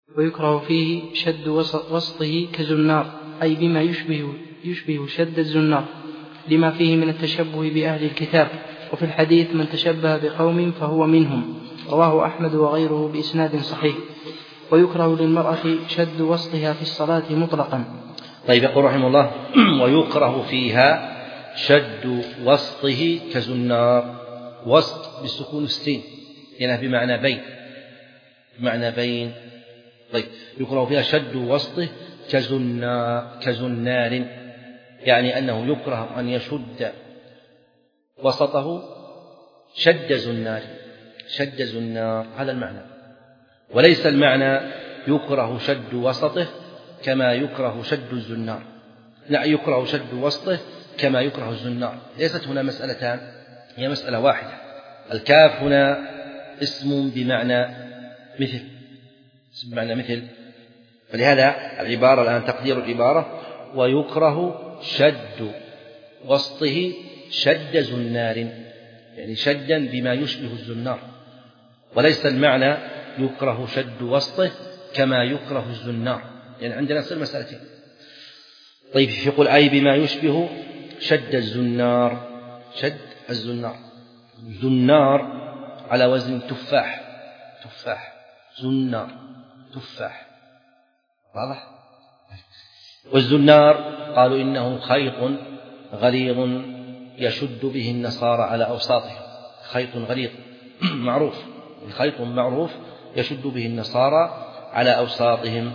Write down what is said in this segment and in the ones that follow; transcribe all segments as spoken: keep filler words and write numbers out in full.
ويكره فيه شد وسطه كزنار، أي بما يشبه, يشبه شد الزنار لما فيه من التشبه بأهل الكتاب. وفي الحديث من تشبه بقوم فهو منهم، رواه أحمد وغيره بإسناد صحيح. ويكره للمرأة شد وسطها في الصلاة مطلقا. طيب، يقول رحمه الله: ويكره فيها شد وسطه كزنار. وسط بالسكون السين يعني بمعنى بين، بمعنى بين. طيب، يكره فيها شد وسطه كزنار كزنار يعني أنه يكره أن يشد وسطه شد زنار شد زنار هذا المعنى. وليس المعنى يكره شد وسطه كما يكره شد الزنار، لا، يكره شد وسطه كما يكره الزنار. ليست هنا مسألتان، هي مسألة واحدة. الكاف هنا اسم بمعنى مثل، اسم بمعنى مثل، فلهذا العبارة الآن تقدير العبارة: ويكره شد وسطه شد زنار، يعني شدا بما يشبه الزنار. وليس المعنى يكره شد وسطه كما يكره الزنار، يعني عندنا نفس المسألتين. طيب، يقول: أي بما يشبه شد الزنار شد الزنار زنار على وزن تفاح تفاح زنار تفاح، واضح؟ والزنار قالوا إنه خيط غليظ يشد به النصارى على أوساطهم، خيط غليظ معروف، خيط معروف يشد به النصارى على أوساطهم،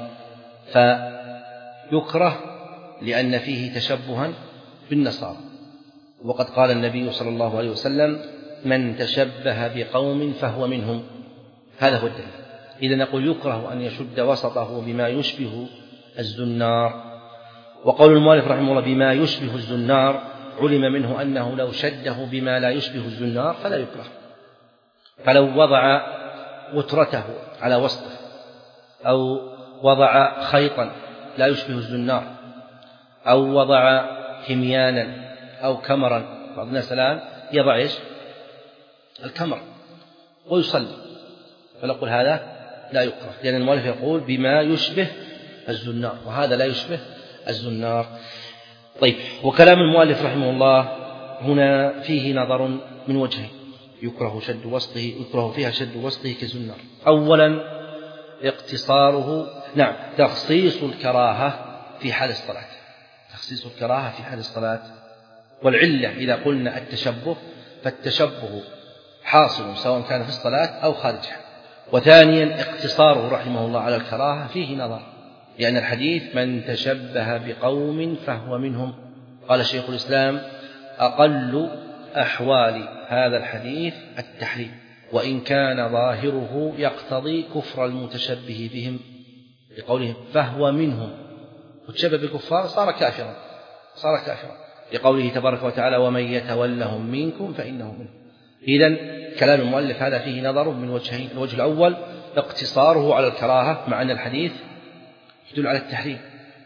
فيكره لأن فيه تشبها بالنصارى. وقد قال النبي صلى الله عليه وسلم: من تشبه بقوم فهو منهم. هذا هو الدليل. إذا نقول يكره أن يشد وسطه بما يشبه الزنار. وقول المؤلف رحمه الله بما يشبه الزنار علم منه أنه لو شده بما لا يشبه الزنار فلا يكره. فلو وضع وترته على وسطه أو وضع خيطا لا يشبه الزنار أو وضع هميانا أو كمرا، بعض الناس الآن يضع إيش؟ الكمر ويصلي، فنقول هذا لا يكره، لأن المؤلف يقول بما يشبه الزنار، وهذا لا يشبه الزنار. طيب، وكلام المؤلف رحمه الله هنا فيه نظر من وجهين: يكره شد وسطه يكره فيها شد وسطه كزنار. أولا اقتصاره، نعم، تخصيص الكراهة في حال الصلاة، تخصيص الكراهة في حال الصلاة. والعلة إذا قلنا التشبه فالتشبه حاصل سواء كان في الصلاة أو خارجها. وثانيا اقتصاره رحمه الله على الكراهة فيه نظر، لأن الحديث من تشبه بقوم فهو منهم. قال شيخ الإسلام: أقل أحوال هذا الحديث التحريم، وإن كان ظاهره يقتضي كفر المتشبه بهم، لقولهم فهو منهم، وتشبه بالكفار صار كافرا صار كافرا لقوله تبارك وتعالى: ومن يتولهم منكم فإنه منهم. إذن كلام المؤلف هذا فيه نظر من وجهين: الوجه الأول اقتصاره على الكراهة مع أن الحديث يدل على التحريم.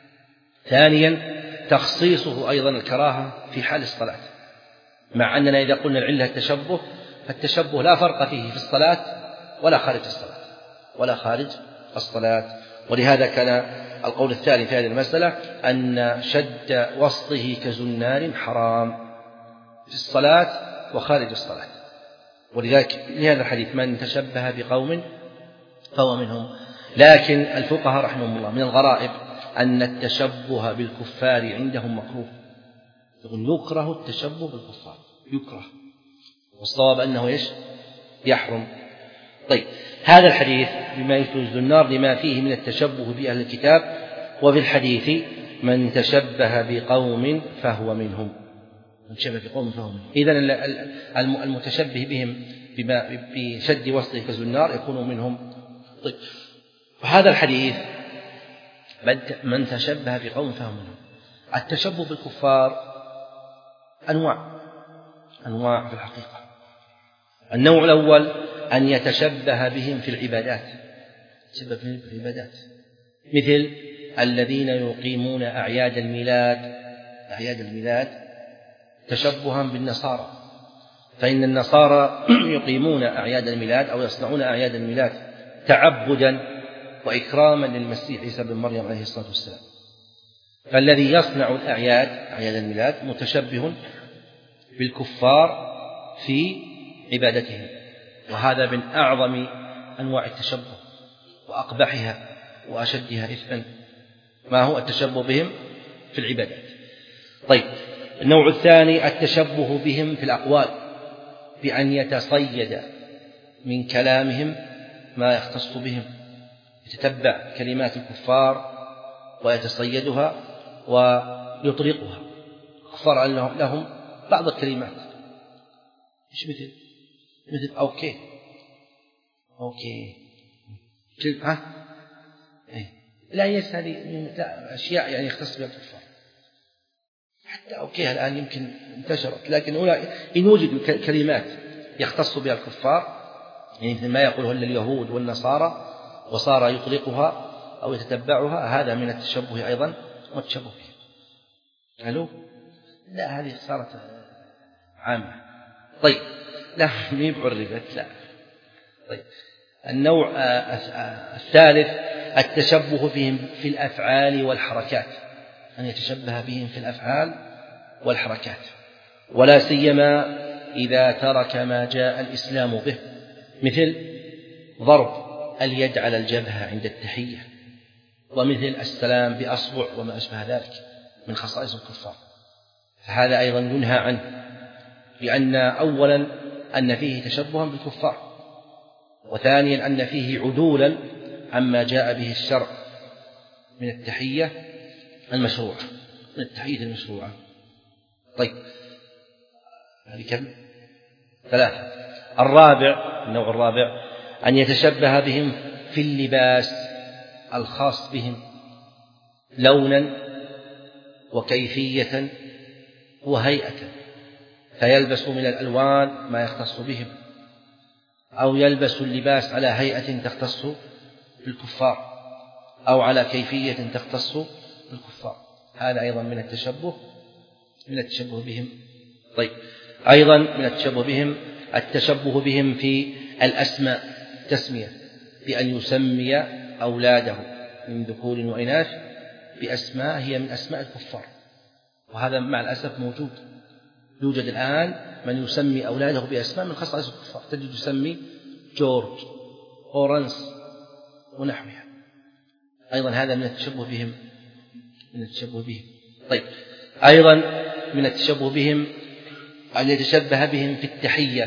ثانيا تخصيصه أيضا الكراهة في حال الصلاة، مع أننا إذا قلنا العلة التشبه فالتشبه لا فرق فيه في الصلاة ولا خارج الصلاة ولا خارج الصلاة. ولهذا كان القول الثاني في هذه المسألة أن شد وسطه كزنار حرام في الصلاة وخارج الصلاة. ولذلك لهذا الحديث من تشبه بقوم فهو منهم. لكن الفقهاء رحمهم الله من الغرائب أن التشبه بالكفار عندهم مكروه، يقول يكره التشبه بالكفار، يكره، والصواب أنه إيش؟ يحرم. طيب، هذا الحديث بما يشبه الزنار لما فيه من التشبه بأهل الكتاب، وفي الحديث من تشبه بقوم فهو منهم، من تشبه بقوم فهو منهم. إذن المتشبه بهم بما بشد وسطه كالزنار يكون منهم. طيب، وهذا الحديث من تشبه بقوم فهو منهم. التشبه بالكفار أنواع أنواع في الحقيقة. النوع الأول أن يتشبه بهم في العبادات، يتشبه بهم في العبادات، مثل الذين يقيمون أعياد الميلاد أعياد الميلاد تشبها بالنصارى، فإن النصارى يقيمون أعياد الميلاد أو يصنعون أعياد الميلاد تعبدا وإكراما للمسيح عيسى بن مريم عليه الصلاة والسلام. فالذي يصنع الأعياد أعياد الميلاد متشبه بالكفار في عبادتهم، وهذا من أعظم أنواع التشبه وأقبحها وأشدها إثما. ما هو التشبه بهم في العبادات؟ طيب، النوع الثاني التشبه بهم في الأقوال، بأن يتصيد من كلامهم ما يختص بهم، يتتبع كلمات الكفار ويتصيدها ويطلقها. الكفار لهم بعض الكلمات مش مثل مثل أوكي أوكي ها إيه. لا يس هذه أشياء يعني يختص بها الكفار. حتى أوكي الآن يمكن انتشرت، لكن إن وجد كلمات يختص بها الكفار، يعني مثل ما يقوله اليهود والنصارى، وصار يطلقها أو يتتبعها، هذا من التشبه أيضا والتشبه به. ألو لا، هذه صارت عامة. طيب، لا مين بعربت لا. طيب، النوع الثالث التشبه بهم في الأفعال والحركات، أن يتشبه بهم في الأفعال والحركات، ولا سيما إذا ترك ما جاء الإسلام به، مثل ضرب اليد على الجبهة عند التحية، ومثل السلام بأصبع وما أشبه ذلك من خصائص الكفار. فهذا أيضا ينهى عنه، لأن أولا أن فيه تشبها بالكفار، وثانيا أن فيه عدولا عما جاء به الشرع من التحية المشروعة من التحية المشروعة. طيب، هذه كم؟ ثلاثة. الرابع، النوع الرابع أن يتشبه بهم في اللباس الخاص بهم، لونا وكيفية وهيئة، فيلبس من الألوان ما يختص بهم، أو يلبس اللباس على هيئة تختص بالكفار، أو على كيفية تختص بالكفار. هذا أيضا من التشبه من التشبه بهم. طيب، أيضا من التشبه بهم التشبه بهم في الأسماء، تسمية، بأن يسمي أولاده من ذكور وإناث بأسماء هي من أسماء الكفار، وهذا مع الأسف موجود. يوجد الآن من يسمي أولاده بأسماء من خصائص الكفار، تجد يسمي جورج، أورنس ونحوها. أيضا هذا من التشبه بهم من التشبه بهم. طيب، أيضا من التشبه بهم أن يتشبه بهم في التحية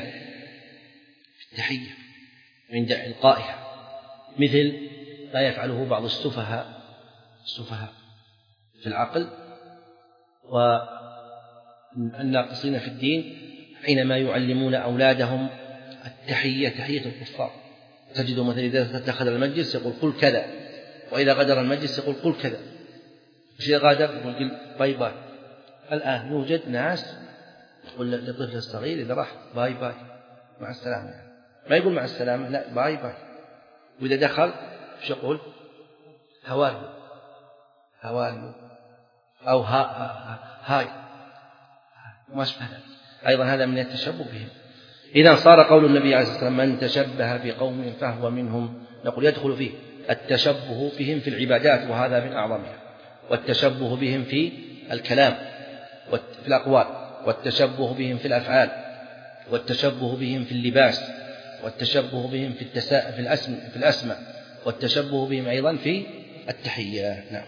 في التحية عند إلقائها، مثل ما يفعله بعض السفهاء السفهاء في العقل والناقصين في الدين، حينما يعلمون أولادهم التحية تحية الكفار. تجد مثلا إذا دخل المجلس يقول قل كذا، وإذا غادر المجلس يقول قل كذا، وإذا غادر يقول باي باي. الآن يوجد ناس يقول للطفل الصغير إذا راح باي باي مع السلامة، يعني ما يقول مع السلامة، لا باي باي. وإذا دخل ايش يقول؟ هوالو هوالو أو ها هاي ما أشبه ذلك. أيضا هذا من التشبه بهم. إذا صار قول النبي عليه الصلاة والسلام من تشبه بقوم فهو منهم، نقول يدخل فيه التشبه بهم في العبادات، وهذا من أعظمها، والتشبه بهم في الكلام في الأقوال، والتشبه بهم في الأفعال، والتشبه بهم في اللباس، والتشبه بهم في التسا... في الأسم... في الأسماء، والتشبه بهم أيضا في التحية. نعم.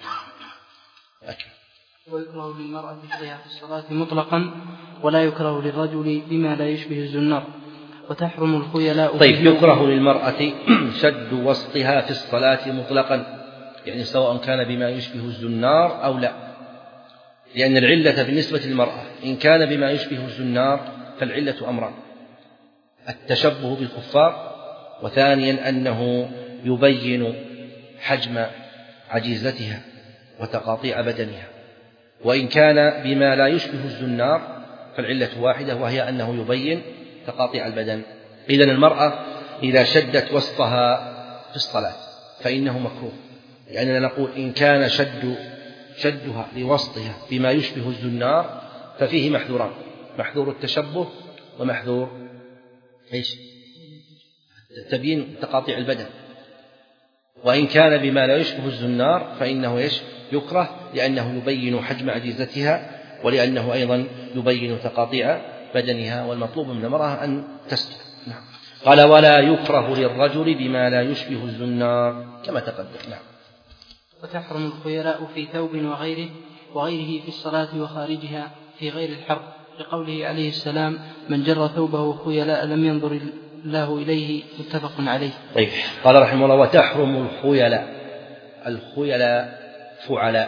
ويكره للمرأة شيئا في الصلاة مطلقا، ولا يكره للرجل بما لا يشبه الزنار، وتحرم الخيلاء. طيب، يكره للمرأة شد وسطها في الصلاة مطلقا، يعني سواء كان بما يشبه الزنار أو لا، لأن العلة بالنسبة للمرأة إن كان بما يشبه الزنار فالعلة أمران: التشبه بالكفار، وثانيا أنه يبين حجم عجيزتها وتقاطيع بدنها. وإن كان بما لا يشبه الزنار فالعلة واحدة، وهي أنه يبين تقاطيع البدن. إذن المرأة إذا شدت وسطها في الصلاة فإنه مكروه، لأننا نقول إن كان شد شدها لوسطها بما يشبه الزنار ففيه محذوران: محذور التشبه ومحذور إيش؟ تبيين تقاطيع البدن. وإن كان بما لا يشبه الزنار فإنه يكره لأنه يبين حجم عجيزتها، ولأنه أيضا يبين تقاطيع بدنها، والمطلوب من المرأة أن تستر. نعم. قال ولا يكره للرجل بما لا يشبه الزنار كما تقدم. نعم. وتحرم الخيلاء في ثوب وغيره وغيره في الصلاة وخارجها في غير الحرب، لقوله عليه السلام من جر ثوبه خيلاء لم ينظر الله إليه، متفق عليه. طيب. قال رحمه الله وتحرم الخيلاء. الخيلاء فعلاء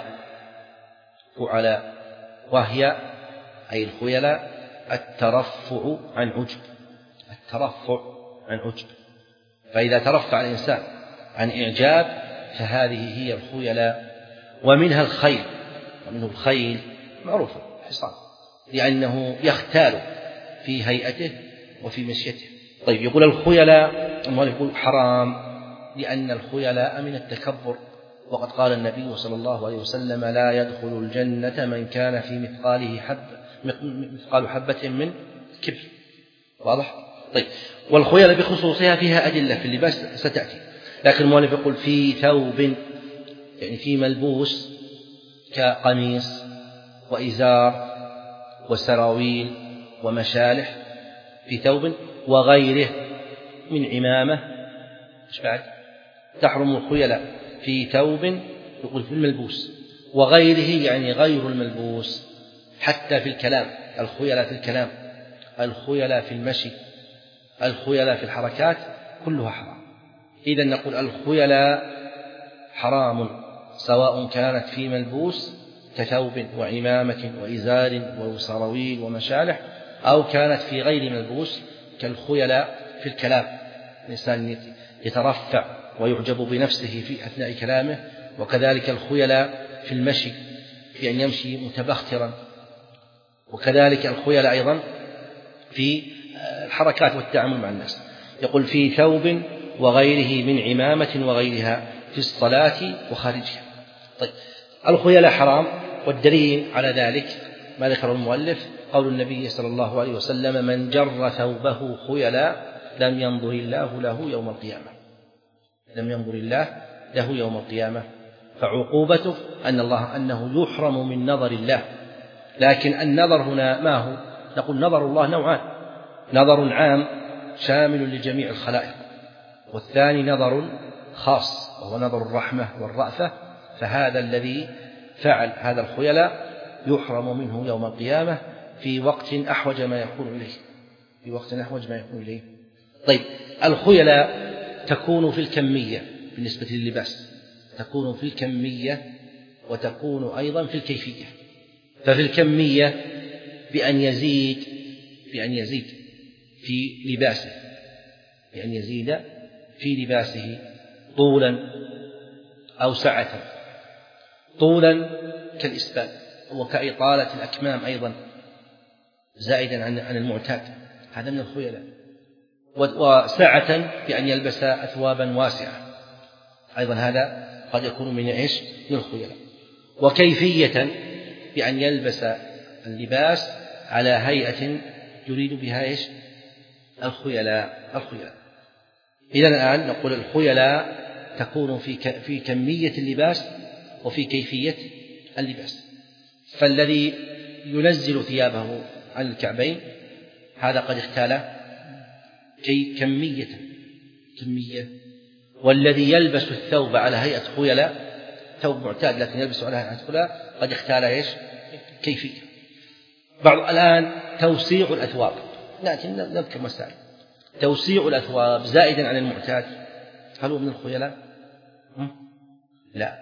فعلاء وهي أي الخيلاء الترفع عن عجب، الترفع عن عجب. فإذا ترفع الإنسان عن إعجاب فهذه هي الخيلاء. ومنها الخيل، ومنه الخيل معروف الحصان، لأنه يختال في هيئته وفي مشيته. طيب. يقول الخيلاء، المؤلف يقول حرام لأن الخيلاء من التكبر، وقد قال النبي صلى الله عليه وسلم لا يدخل الجنة من كان في مثقاله حب مثقال حبة من كبر. واضح؟ طيب. والخيلاء بخصوصها فيها أدلة في اللباس ستأتي، لكن المؤلف يقول في ثوب، يعني في ملبوس كقميص وإزار وسراويل ومشالح، في ثوب وغيره من عمامة. إيش بعد؟ تحرم الخيلاء في ثوب، يقول في الملبوس وغيره، يعني غير الملبوس، حتى في الكلام. الخيلاء في الكلام، الخيلاء في المشي، الخيلاء في الحركات، كلها حرام. إذن نقول الخيلاء حرام سواء كانت في ملبوس كثوب وعمامة وإزار وسراويل ومشالح، أو كانت في غير ملبوس كالخيلاء في الكلام، الإنسان يترفع ويعجب بنفسه في أثناء كلامه، وكذلك الخيلاء في المشي في أن يمشي متبخترا، وكذلك الخيلاء أيضا في الحركات والتعامل مع الناس. يقول في ثوب وغيره من عمامة وغيرها في الصلاة وخارجها. طيب. الخيلاء حرام، والدليل على ذلك ما ذكر المؤلف قول النبي صلى الله عليه وسلم من جر ثوبه خيلاء لم ينظر الله له يوم القيامة، لم ينظر الله له يوم القيامة. فعقوبته أن الله أنه يحرم من نظر الله. لكن النظر هنا ما هو؟ نقول نظر الله نوعان: نظر عام شامل لجميع الخلائق، والثاني نظر خاص وهو نظر الرحمة والرأفة. فهذا الذي فعل هذا الخيلاء يحرم منه يوم القيامة في وقت أحوج ما يكون إليه، في وقت أحوج ما يكون إليه. طيب. الخيلاء تكون في الكمية بالنسبة لللباس، تكون في الكمية وتكون أيضا في الكيفية. ففي الكمية بأن يزيد بأن يزيد في لباسه، بأن يزيد في لباسه طولا أو سعة. طولا كالإسبال وكإطالة الأكمام أيضا زائدا عن المعتاد، هذا من الخيلاء. وسعة بأن يلبس أثوابا واسعة، أيضا هذا قد يكون من إيش؟ من الخيلاء. وكيفية بأن يلبس اللباس على هيئة يريد بها إيش؟ الخيلاء. الخيلاء. إذن الآن نقول الخيلاء تكون في في كمية اللباس وفي كيفية اللباس. فالذي ينزل ثيابه عن الكعبين هذا قد اختال كي كمية كمية والذي يلبس الثوب على هيئة خيلاء، ثوب معتاد لكن يلبس على هيئة خيلاء، قد اختال إيش؟ كيفية. بعض الآن توسيع الأثواب، لكن نذكر مسائل. توسيع الأثواب زائدا عن المعتاد هل هو من الخيلاء؟ لا.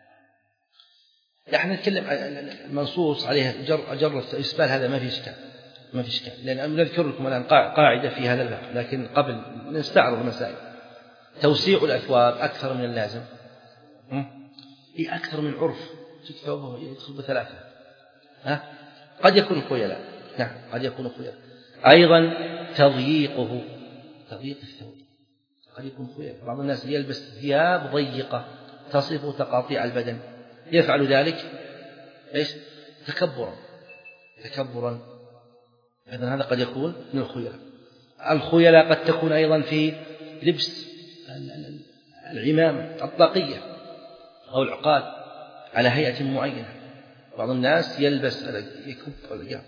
نحن نتكلم المنصوص عليه جر جر الإسبال، هذا ما في إشكال، ما في إشكال، لأن نذكر لكم الآن قاعدة في هذا الباب، لكن قبل نستعرض المسائل. توسيع الأثواب أكثر من اللازم، هي أكثر من عرف، ثوبه يدخل بثلاثة، ها؟ قد يكون خيلاء، نعم قد يكون خيلاء. أيضا تضييقه، تضييق الثوب قد يكون خيلاء. بعض الناس يلبس ثياب ضيقة تصف تقاطيع البدن، يفعل ذلك إيش؟ تكبرا تكبرا إذن هذا قد يكون من الخيلاء. الخيلاء قد تكون أيضا في لبس العمامة الطاقية أو العقال على هيئة معينة. بعض الناس يلبس يكب العقال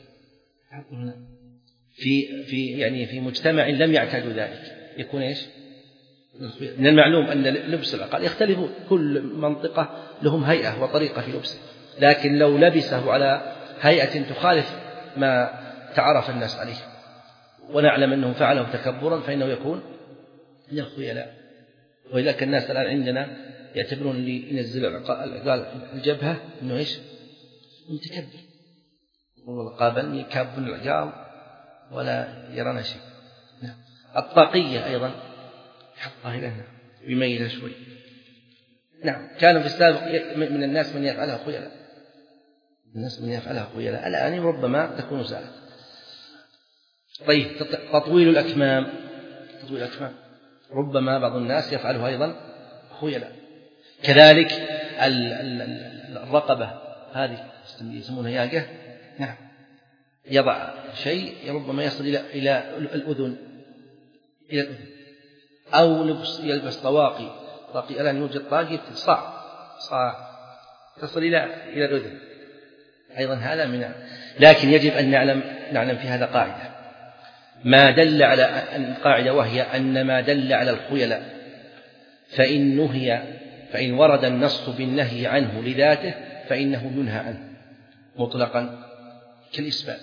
في في يعني في مجتمع لم يعتادوا ذلك يكون إيش؟ من المعلوم أن لبس العقال يختلف، كل منطقة لهم هيئة وطريقة في لبسه، لكن لو لبسه على هيئة تخالف ما تعرف الناس عليه ونعلم أنه فعله تكبرا فإنه يكون من الخيلاء. ولذلك الناس الآن عندنا يعتبرون اللي ينزل العقال الجبهة أنه إيش؟ متكبر، والله قابلني كاب العقال ولا يرانا شيء. الطاقية أيضا حطها هنا يميلها شوي. نعم، كان في السابق من الناس من يفعلها خيلاء، الناس من يفعلها خيلاء، الآن ربما تكون سهلة. طيب، تطويل الأكمام، تطويل الأكمام ربما بعض الناس يفعله أيضا خيلاء. كذلك الرقبة هذه يسمونها ياقة، نعم، يضع شيء ربما يصل إلى إلى الأذن، إلى الأذن، أو لبس يلبس طواقي، طاقي الآن يوجد طاقي صاع صاع تصل إلى إلى الأذن أيضا، هذا من. لكن يجب أن نعلم نعلم في هذا قاعدة، ما دل على أن قاعدة، وهي أن ما دل على الخيلاء فإن نهي فإن ورد النص بالنهي عنه لذاته فإنه ينهى عنه مطلقا كالإسبال.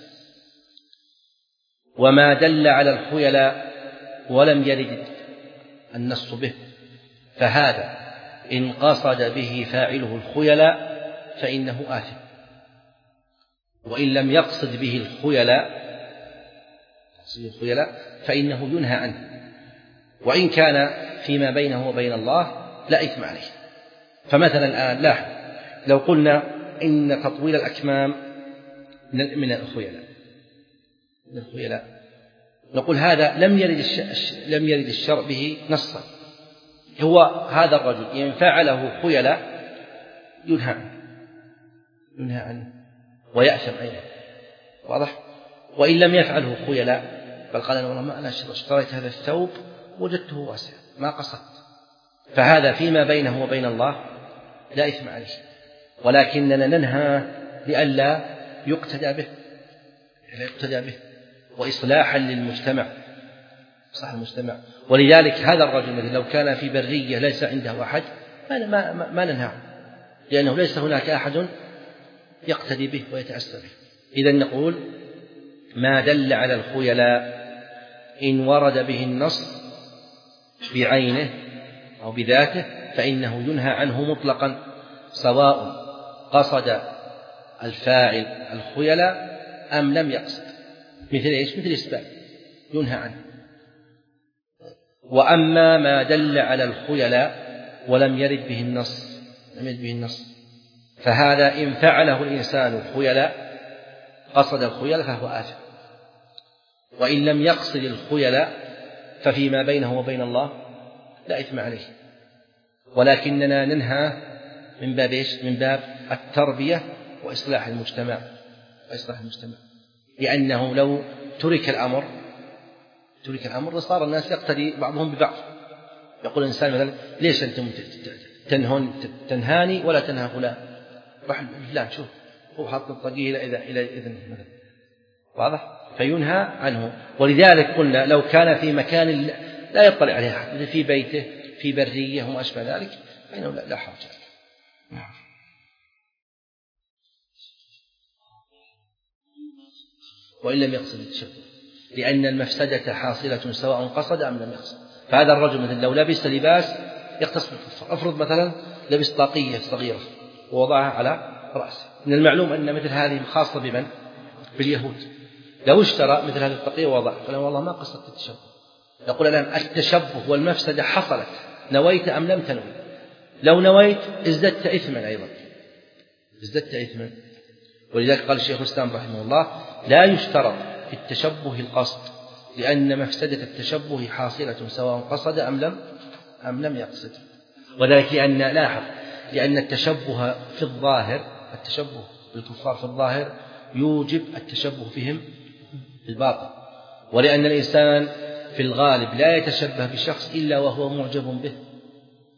وما دل على الخيلاء ولم يرد النص به فهذا إن قصد به فاعله الخيلاء فإنه آثم، وإن لم يقصد به الخيلاء فإنه ينهى عنه، وإن كان فيما بينه وبين الله لا إثم عليه. فمثلا الآن لاحظ، لو قلنا إن تطويل الأكمام من الخيلاء من الخيلاء نقول هذا لم يرد لم يرد الشرع به نصا، هو هذا الرجل إن فعله خيلاء ينهى عنه ينهى عنه ويأثم أيضا، واضح؟ وإن لم يفعله خيلاء بل قال والله ما أنا اشتريت هذا الثوب وجدته واسع ما قصدت، فهذا فيما بينه وبين الله لا إثم عليه، ولكننا ننهى لئلا يقتدى به لا يقتدى به وإصلاحا للمجتمع، صح المجتمع. ولذلك هذا الرجل لو كان في برية ليس عنده أحد ما, ما, ما ننهى، لأنه ليس هناك أحد يقتدي به ويتأسى به. إذن نقول ما دل على الخيلاء إن ورد به النص بعينه أو بذاته فإنه ينهى عنه مطلقا، سواء قصد الفاعل الخيلاء أم لم يقصد، مثل إيش؟ مثل إسباب ينهى عنه. وأما ما دل على الخيلاء ولم يرد به النص لم يرد به النص فهذا إن فعله الإنسان خيلاء قصد الخيلاء فهو آثم، وإن لم يقصد الخيلاء ففيما بينه وبين الله لا إثم عليه، ولكننا ننهى من باب إيش؟ من باب التربية وإصلاح المجتمع وإصلاح المجتمع لأنه لو ترك الأمر ترك الأمر صار الناس يقتدي بعضهم ببعض. يقول الإنسان مثلا ليش أنتم تنهون تنهاني ولا تنهى فلان؟ روح فلان شوف هو حط الطاقية إلى إلى إذن مثلا، واضح؟ فينهى عنه. ولذلك قلنا لو كان في مكان لا يطلع عليه أحد، في بيته في برية وما أشبه ذلك فإنه لا حرج. وإن لم يقصد التشبه، لأن المفسدة حاصلة سواء قصد أم لم يقصد. فهذا الرجل مثلا لو لبس لباس يختص بالكفار، أفرض مثلا لبس طاقية صغيرة ووضعها على رأسه، من المعلوم أن مثل هذه خاصة بمن؟ باليهود. لو اشترى مثل هذه الطاقية ووضع قال والله ما قصدت التشبه، يقول الآن التشبه والمفسدة حصلت، نويت أم لم تنوي؟ لو نويت ازددت إثما أيضا ازددت إثما. ولذلك قال الشيخ الإسلام رحمه الله لا يشترط في التشبه القصد، لأن مفسدة التشبه حاصلة سواء قصد أم لم أم لم يقصد. وذلك لأن لاحظ لأن التشبه في الظاهر التشبه بالكفار في الظاهر يوجب التشبه فيهم في الباطن، ولأن الإنسان في الغالب لا يتشبه بشخص إلا وهو معجب به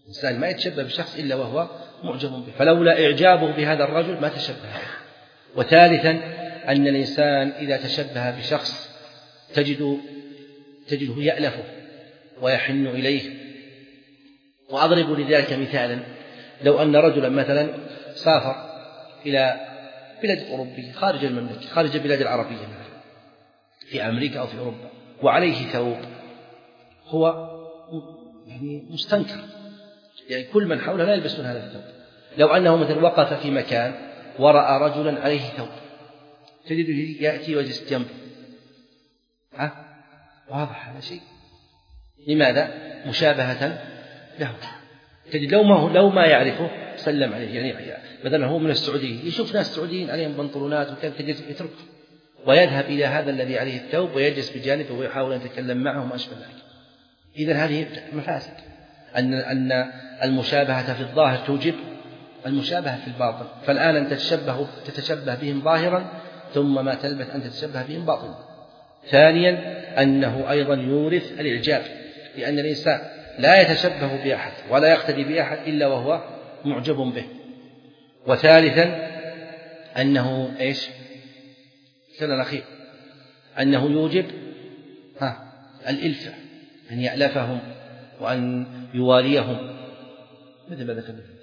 الإنسان ما يتشبه بشخص إلا وهو معجب به، فلولا إعجابه بهذا الرجل ما تشبه. وثالثا أن الإنسان إذا تشبه بشخص تجد تجده يألفه ويحن إليه. وأضرب لذلك مثالا: لو أن رجلا مثلا سافر إلى بلاد أوروبية خارج المملكة، خارج البلاد العربية مثلا في أمريكا أو في أوروبا، وعليه ثوب هو يعني مستنكر، يعني كل من حوله لا يلبسون هذا الثوب. لو أنه مثلا وقف في مكان ورأى رجلا عليه ثوب تجده يأتي ويجلس جنبه، ها واضح هذا شيء. لماذا؟ مشابهة له. تجد لو ما لو ما يعرفه سلم عليه، يعني مثلا هو من السعودية يشوف ناس سعوديين عليهم بنطلونات وكان تجد يتركه ويذهب إلى هذا الذي عليه الثوب ويجلس بجانبه ويحاول أن يتكلم معه وما أشبه ذلك. إذن هذه مفاسد، أن أن المشابهة في الظاهر توجب المشابهة في الباطن. فالآن أن تتشبه تتشبه بهم ظاهرا ثم ما تلبث أن تتشبه بهم باطنا. ثانيا أنه أيضا يورث الإعجاب، لأن الإنسان لا يتشبه بأحد ولا يقتدي بأحد إلا وهو معجب به. وثالثا أنه إيش كان الأخير أنه يوجب ها الإلفة، أن يألفهم وأن يواليهم مثل ما ذكرنا.